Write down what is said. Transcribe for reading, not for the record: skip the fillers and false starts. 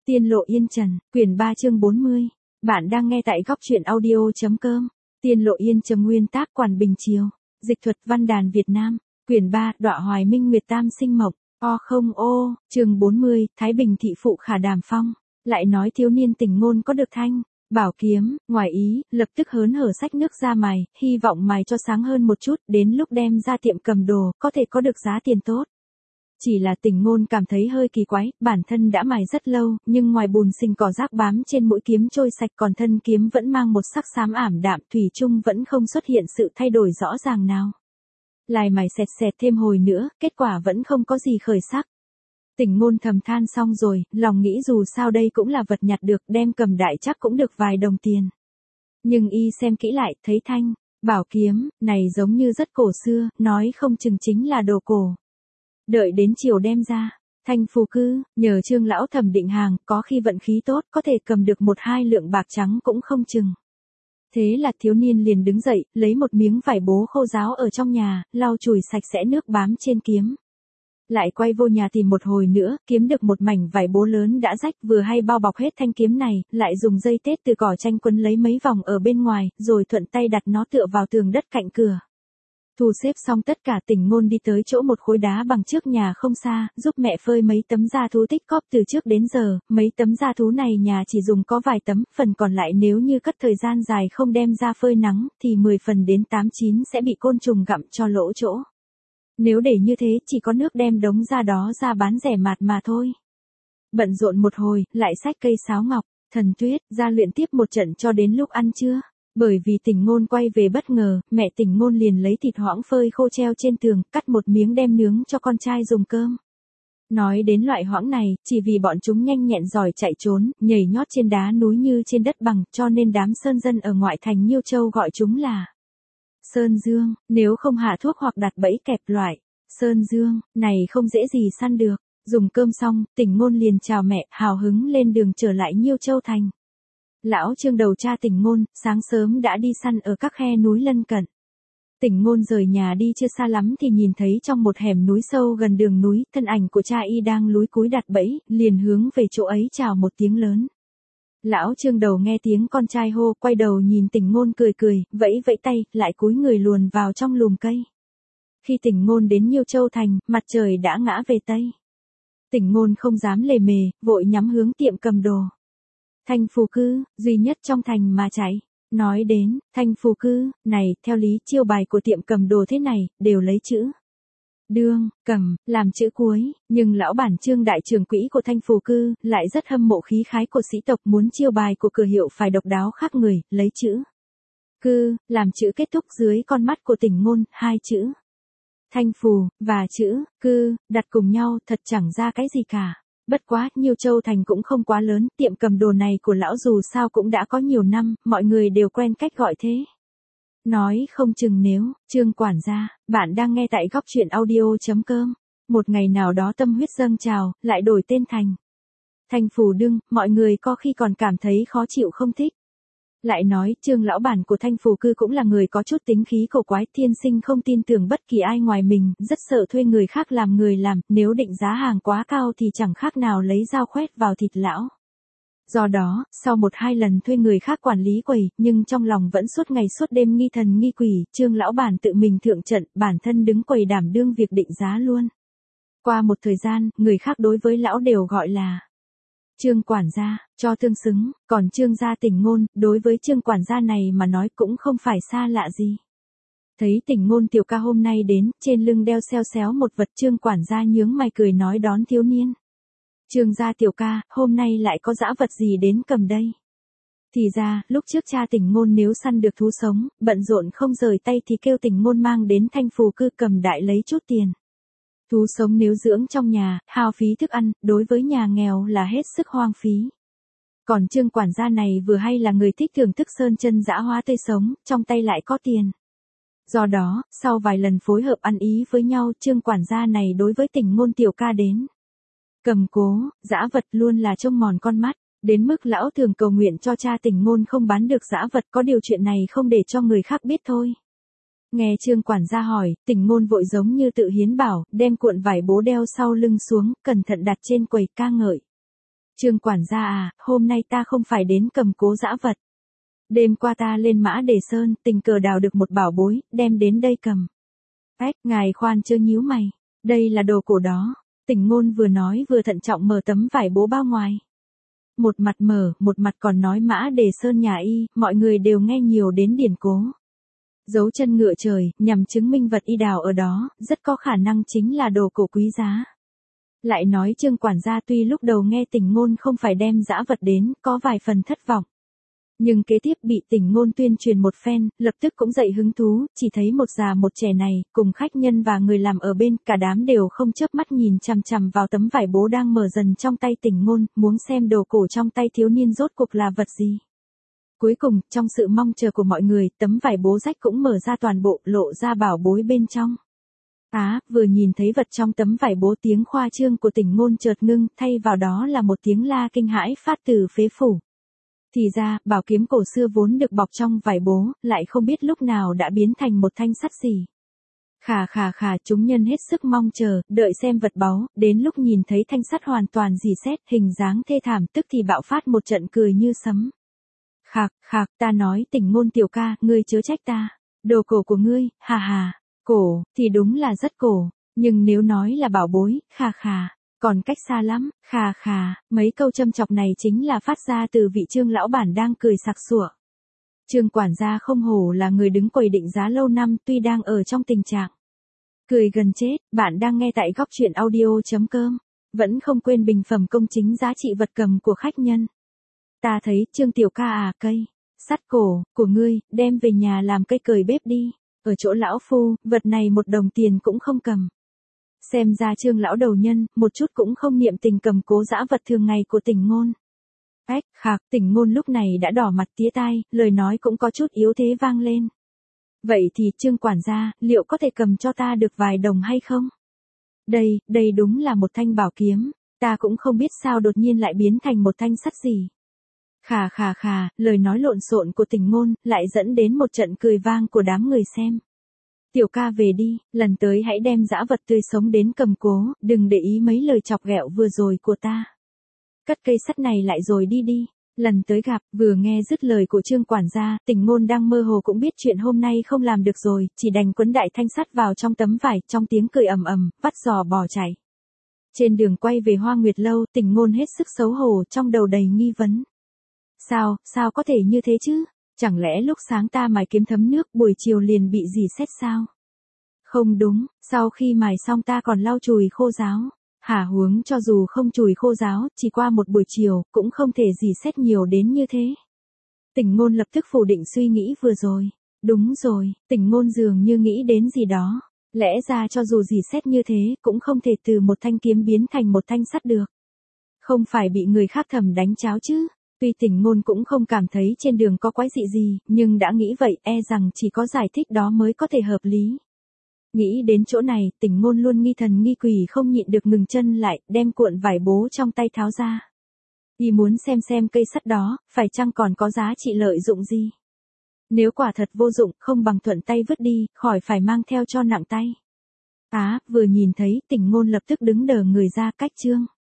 Tiên lộ yên trần, quyển 3 chương 40. Bạn đang nghe tại góc truyện audio.com. Tiên lộ yên trần, nguyên tác Quản Bình Chiều. Dịch thuật văn đàn Việt Nam. Quyển 3, Đọa Hoài Minh Nguyệt Tam Sinh Mộc. Chương 40, Thái Bình thị phụ Khả Đàm Phong. Lại nói thiếu niên Tình Ngôn có được thanh bảo kiếm, ngoài ý, lập tức hớn hở xách nước ra mài, hy vọng mài cho sáng hơn một chút, đến lúc đem ra tiệm cầm đồ, có thể có được giá tiền tốt. Chỉ là Tình Ngôn cảm thấy hơi kỳ quái, bản thân đã mài rất lâu, nhưng ngoài bùn xình cỏ rác bám trên mũi kiếm trôi sạch, còn thân kiếm vẫn mang một sắc xám ảm đạm, thủy chung vẫn không xuất hiện sự thay đổi rõ ràng nào. Lại mài sẹt thêm hồi nữa, kết quả vẫn không có gì khởi sắc. Tình Ngôn thầm than xong rồi, lòng nghĩ dù sao đây cũng là vật nhặt được, đem cầm đại chắc cũng được vài đồng tiền. Nhưng y xem kỹ lại, thấy thanh bảo kiếm này giống như rất cổ xưa, nói không chừng chính là đồ cổ. Đợi đến chiều đem ra, Thanh Phù Cư, nhờ Trương lão thẩm định hàng, có khi vận khí tốt, có thể cầm được 1-2 lượng bạc trắng cũng không chừng. Thế là thiếu niên liền đứng dậy, lấy một miếng vải bố khô ráo ở trong nhà, lau chùi sạch sẽ nước bám trên kiếm. Lại quay vô nhà tìm một hồi nữa, kiếm được một mảnh vải bố lớn đã rách, vừa hay bao bọc hết thanh kiếm này, lại dùng dây tết từ cỏ tranh quấn lấy mấy vòng ở bên ngoài, rồi thuận tay đặt nó tựa vào tường đất cạnh cửa. Thu xếp xong tất cả, Tình Ngôn đi tới chỗ một khối đá bằng trước nhà không xa, giúp mẹ phơi mấy tấm da thú tích cóp từ trước đến giờ, mấy tấm da thú này nhà chỉ dùng có vài tấm, phần còn lại nếu như cất thời gian dài không đem ra phơi nắng, thì 10 phần đến 8-9 sẽ bị côn trùng gặm cho lỗ chỗ. Nếu để như thế, chỉ có nước đem đống da đó ra bán rẻ mạt mà thôi. Bận rộn một hồi, lại xách cây sáo ngọc, thần tuyết, ra luyện tiếp một trận cho đến lúc ăn trưa. Bởi vì Tình Ngôn quay về bất ngờ, mẹ Tình Ngôn liền lấy thịt hoãng phơi khô treo trên tường, cắt một miếng đem nướng cho con trai dùng cơm. Nói đến loại hoãng này, chỉ vì bọn chúng nhanh nhẹn giỏi chạy trốn, nhảy nhót trên đá núi như trên đất bằng, cho nên đám sơn dân ở ngoại thành Nhiêu Châu gọi chúng là sơn dương, nếu không hạ thuốc hoặc đặt bẫy kẹp loại sơn dương này không dễ gì săn được. Dùng cơm xong, Tình Ngôn liền chào mẹ, hào hứng lên đường trở lại Nhiêu Châu thành. Lão Trương đầu cha Tình Ngôn, sáng sớm đã đi săn ở các khe núi lân cận. Tình Ngôn rời nhà đi chưa xa lắm thì nhìn thấy trong một hẻm núi sâu gần đường núi, thân ảnh của cha y đang lúi cúi đặt bẫy, liền hướng về chỗ ấy chào một tiếng lớn. Lão Trương đầu nghe tiếng con trai hô, quay đầu nhìn Tình Ngôn cười, vẫy tay, lại cúi người luồn vào trong lùm cây. Khi Tình Ngôn đến Nhiêu Châu thành, mặt trời đã ngã về tây. Tình Ngôn không dám lề mề, vội nhắm hướng tiệm cầm đồ. Thanh Phù Cư, duy nhất trong thành mà chạy. Nói đến, Thanh Phù Cư, này, theo lý chiêu bài của tiệm cầm đồ thế này, đều lấy chữ đương, cầm, làm chữ cuối, nhưng lão bản Trương đại trưởng quỹ của Thanh Phù Cư, lại rất hâm mộ khí khái của sĩ tộc, muốn chiêu bài của cửa hiệu phải độc đáo khác người, lấy chữ cư, làm chữ kết thúc dưới con mắt của Tình Ngôn, 2 chữ Thanh Phù, và chữ cư, đặt cùng nhau, thật chẳng ra cái gì cả. Bất quá, Nhiêu Châu thành cũng không quá lớn, tiệm cầm đồ này của lão dù sao cũng đã có nhiều năm, mọi người đều quen cách gọi thế. Nói không chừng nếu, Trương quản gia, bạn đang nghe tại góc truyện audio.com. Một ngày nào đó tâm huyết dâng trào, lại đổi tên thành Thanh Phù Đương, mọi người có khi còn cảm thấy khó chịu không thích. Lại nói, Trương lão bản của Thanh Phù Cư cũng là người có chút tính khí cổ quái, thiên sinh không tin tưởng bất kỳ ai ngoài mình, rất sợ thuê người khác làm người làm, nếu định giá hàng quá cao thì chẳng khác nào lấy dao khoét vào thịt lão. Do đó, sau 1-2 lần thuê người khác quản lý quầy, nhưng trong lòng vẫn suốt ngày suốt đêm nghi thần nghi quỷ, Trương lão bản tự mình thượng trận, bản thân đứng quầy đảm đương việc định giá luôn. Qua một thời gian, người khác đối với lão đều gọi là Trương quản gia, cho tương xứng, còn Trương gia Tình Ngôn, đối với Trương quản gia này mà nói cũng không phải xa lạ gì. Thấy Tình Ngôn tiểu ca hôm nay đến, trên lưng đeo xéo một vật, Trương quản gia nhướng mày cười nói đón thiếu niên. Trương gia tiểu ca, hôm nay lại có dã vật gì đến cầm đây? Thì ra, lúc trước cha Tình Ngôn nếu săn được thú sống, bận rộn không rời tay thì kêu Tình Ngôn mang đến Thanh Phù Cư cầm đại lấy chút tiền. Thú sống nếu dưỡng trong nhà, hao phí thức ăn, đối với nhà nghèo là hết sức hoang phí. Còn Trương quản gia này vừa hay là người thích thưởng thức sơn chân dã hóa tươi sống, trong tay lại có tiền. Do đó, sau vài lần phối hợp ăn ý với nhau, Trương quản gia này đối với Tình Ngôn tiểu ca đến cầm cố, dã vật luôn là trông mòn con mắt, đến mức lão thường cầu nguyện cho cha Tình Ngôn không bán được dã vật, có điều chuyện này không để cho người khác biết thôi. Nghe Trương quản gia hỏi, Tình Ngôn vội giống như tự hiến bảo, đem cuộn vải bố đeo sau lưng xuống, cẩn thận đặt trên quầy ca ngợi. Trương quản gia à, hôm nay ta không phải đến cầm cố dã vật. Đêm qua ta lên Mã Đề Sơn, tình cờ đào được một bảo bối, đem đến đây cầm. Ách, ngài khoan chớ nhíu mày. Đây là đồ cổ đó. Tỉnh Ngôn vừa nói vừa thận trọng mở tấm vải bố bao ngoài. Một mặt mở, một mặt còn nói Mã Đề Sơn nhà y, mọi người đều nghe nhiều đến điển cố. Dấu chân ngựa trời, nhằm chứng minh vật y đào ở đó, rất có khả năng chính là đồ cổ quý giá. Lại nói Trương quản gia tuy lúc đầu nghe Tỉnh Ngôn không phải đem dã vật đến, có vài phần thất vọng. Nhưng kế tiếp bị Tỉnh Ngôn tuyên truyền một phen, lập tức cũng dậy hứng thú, chỉ thấy một già một trẻ này, cùng khách nhân và người làm ở bên, cả đám đều không chớp mắt nhìn chằm chằm vào tấm vải bố đang mở dần trong tay Tỉnh Ngôn, muốn xem đồ cổ trong tay thiếu niên rốt cuộc là vật gì. Cuối cùng, trong sự mong chờ của mọi người, tấm vải bố rách cũng mở ra toàn bộ, lộ ra bảo bối bên trong. Vừa nhìn thấy vật trong tấm vải bố, tiếng khoa trương của Tỉnh Ngôn chợt ngưng, thay vào đó là một tiếng la kinh hãi phát từ phế phủ. Thì ra, bảo kiếm cổ xưa vốn được bọc trong vải bố, lại không biết lúc nào đã biến thành một thanh sắt gì. Khà, chúng nhân hết sức mong chờ, đợi xem vật báu, đến lúc nhìn thấy thanh sắt hoàn toàn rỉ sét, hình dáng thê thảm, tức thì bạo phát một trận cười như sấm. Khạc, ta nói Tỉnh Ngôn tiểu ca, ngươi chớ trách ta. Đồ cổ của ngươi, hà, cổ, thì đúng là rất cổ, nhưng nếu nói là bảo bối, khà, còn cách xa lắm, khà, mấy câu châm chọc này chính là phát ra từ vị Trương lão bản đang cười sặc sụa. Trương quản gia không hổ là người đứng quầy định giá lâu năm, tuy đang ở trong tình trạng cười gần chết. Bạn đang nghe tại góc truyện audio.com, vẫn không quên bình phẩm công chính giá trị vật cầm của khách nhân. Ta thấy Trương tiểu ca à, cây sắt cổ của ngươi, đem về nhà làm cây cời bếp đi, ở chỗ lão phu, vật này 1 đồng tiền cũng không cầm. Xem ra Trương lão đầu nhân, một chút cũng không niệm tình cầm cố dã vật thường ngày của Tỉnh Ngôn. Khạc, Tỉnh Ngôn lúc này đã đỏ mặt tía tai, lời nói cũng có chút yếu thế vang lên. Vậy thì Trương quản gia, liệu có thể cầm cho ta được vài đồng hay không? Đây đúng là một thanh bảo kiếm, ta cũng không biết sao đột nhiên lại biến thành một thanh sắt gì. Khà, lời nói lộn xộn của Tỉnh Ngôn, lại dẫn đến một trận cười vang của đám người xem. Tiểu ca về đi, lần tới hãy đem dã vật tươi sống đến cầm cố, đừng để ý mấy lời chọc ghẹo vừa rồi của ta. Cất cây sắt này lại rồi đi, lần tới gặp. Vừa nghe dứt lời của Trương quản gia, Tỉnh Ngôn đang mơ hồ cũng biết chuyện hôm nay không làm được rồi, chỉ đành quấn đại thanh sắt vào trong tấm vải, trong tiếng cười ầm, vắt giò bỏ chạy. Trên đường quay về Hoa Nguyệt lâu, Tỉnh Ngôn hết sức xấu hổ, trong đầu đầy nghi vấn. Sao có thể như thế chứ? Chẳng lẽ lúc sáng ta mài kiếm thấm nước, buổi chiều liền bị rỉ sét sao? Không đúng, sau khi mài xong ta còn lau chùi khô ráo. Huống cho dù không chùi khô ráo, chỉ qua một buổi chiều, cũng không thể rỉ sét nhiều đến như thế. Tỉnh Ngôn lập tức phủ định suy nghĩ vừa rồi. Đúng rồi, Tỉnh Ngôn dường như nghĩ đến gì đó. Lẽ ra cho dù rỉ sét như thế, cũng không thể từ một thanh kiếm biến thành một thanh sắt được. Không phải bị người khác thầm đánh cháo chứ? Tuy Tỉnh Ngôn cũng không cảm thấy trên đường có quái dị gì, nhưng đã nghĩ vậy, e rằng chỉ có giải thích đó mới có thể hợp lý. Nghĩ đến chỗ này, Tỉnh Ngôn luôn nghi thần nghi quỷ, không nhịn được ngừng chân lại, đem cuộn vải bố trong tay tháo ra. Y muốn xem cây sắt đó, phải chăng còn có giá trị lợi dụng gì. Nếu quả thật vô dụng, không bằng thuận tay vứt đi, khỏi phải mang theo cho nặng tay. Vừa nhìn thấy, Tỉnh Ngôn lập tức đứng đờ người ra, cách Trương